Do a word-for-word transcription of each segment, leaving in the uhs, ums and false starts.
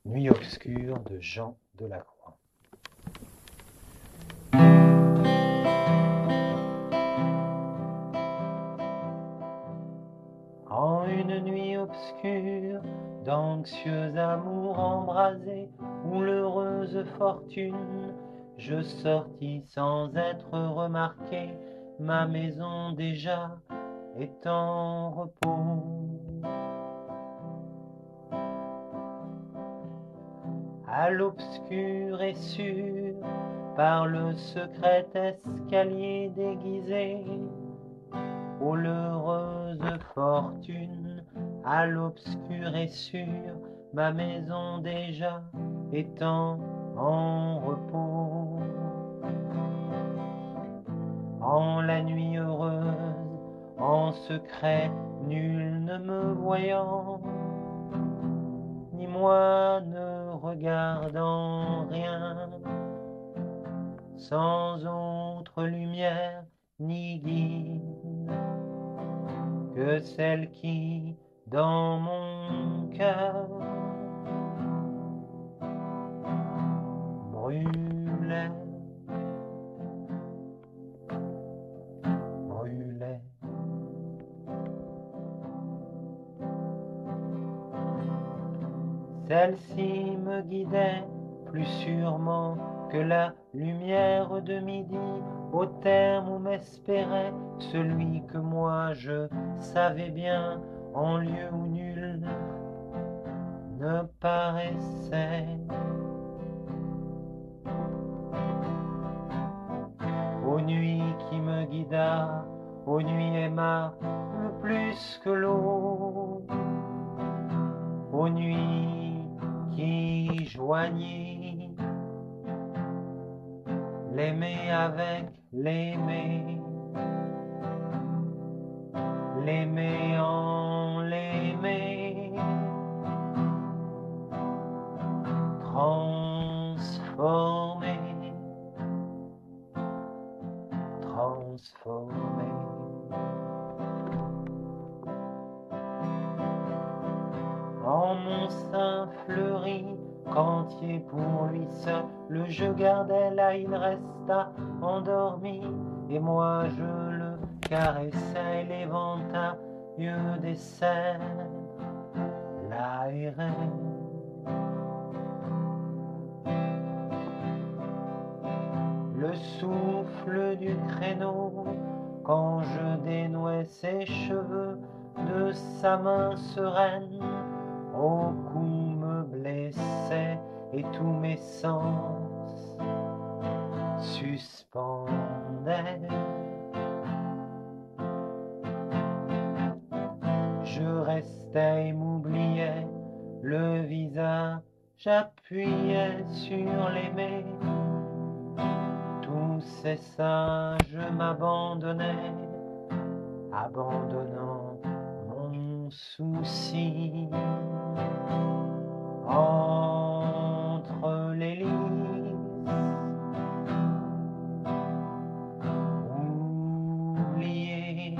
Nuit obscure de Jean Delacroix. En une nuit obscure, d'anxieux amour embrasé, où l'heureuse fortune, je sortis sans être remarqué, ma maison déjà est en repos. À l'obscur et sûr, par le secret escalier déguisé, ô l'heureuse fortune, à l'obscur et sûr, ma maison déjà étant en repos. En la nuit heureuse, en secret, nul ne me voyant, ni moi ne regardant rien, sans autre lumière ni guide que celle qui, dans mon cœur, brûlait, brûlait. Celle-ci me guidait plus sûrement que la lumière de midi, au terme où m'espérait celui que moi je savais bien, en lieu où nul ne paraissait. Ô nuit qui me guida, ô nuit aimable plus que l'eau, ô nuit qui joignit l'aimer avec l'aimer, l'aimer en l'aimer, transformé, transformé. En mon sein fleuri, qu'entier pour lui seul, le jeu gardait là, il resta endormi, et moi je le caressais, l'éventail des cèdres l'aérait. Le souffle du créneau, quand je dénouais ses cheveux de sa main sereine, au cou me blessait et tous mes sens suspendaient. Je restais et m'oubliais, le visage appuyé sur l'aimé. Tout cessa, je m'abandonnais, abandonnant mon souci. Entre les lys, oublié,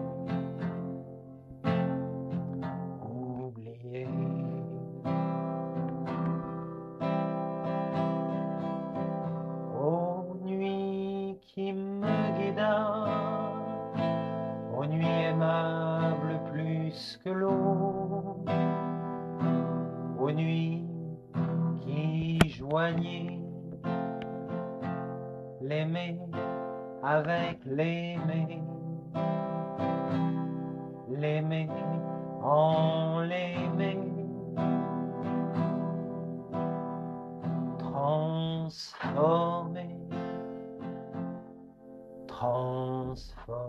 oublié. Ô nuit qui me guida, ô nuit aimable plus que l'eau, ô nuit qui joignait l'aimer avec l'aimer, l'aimer en l'aimer, transformé, transformé.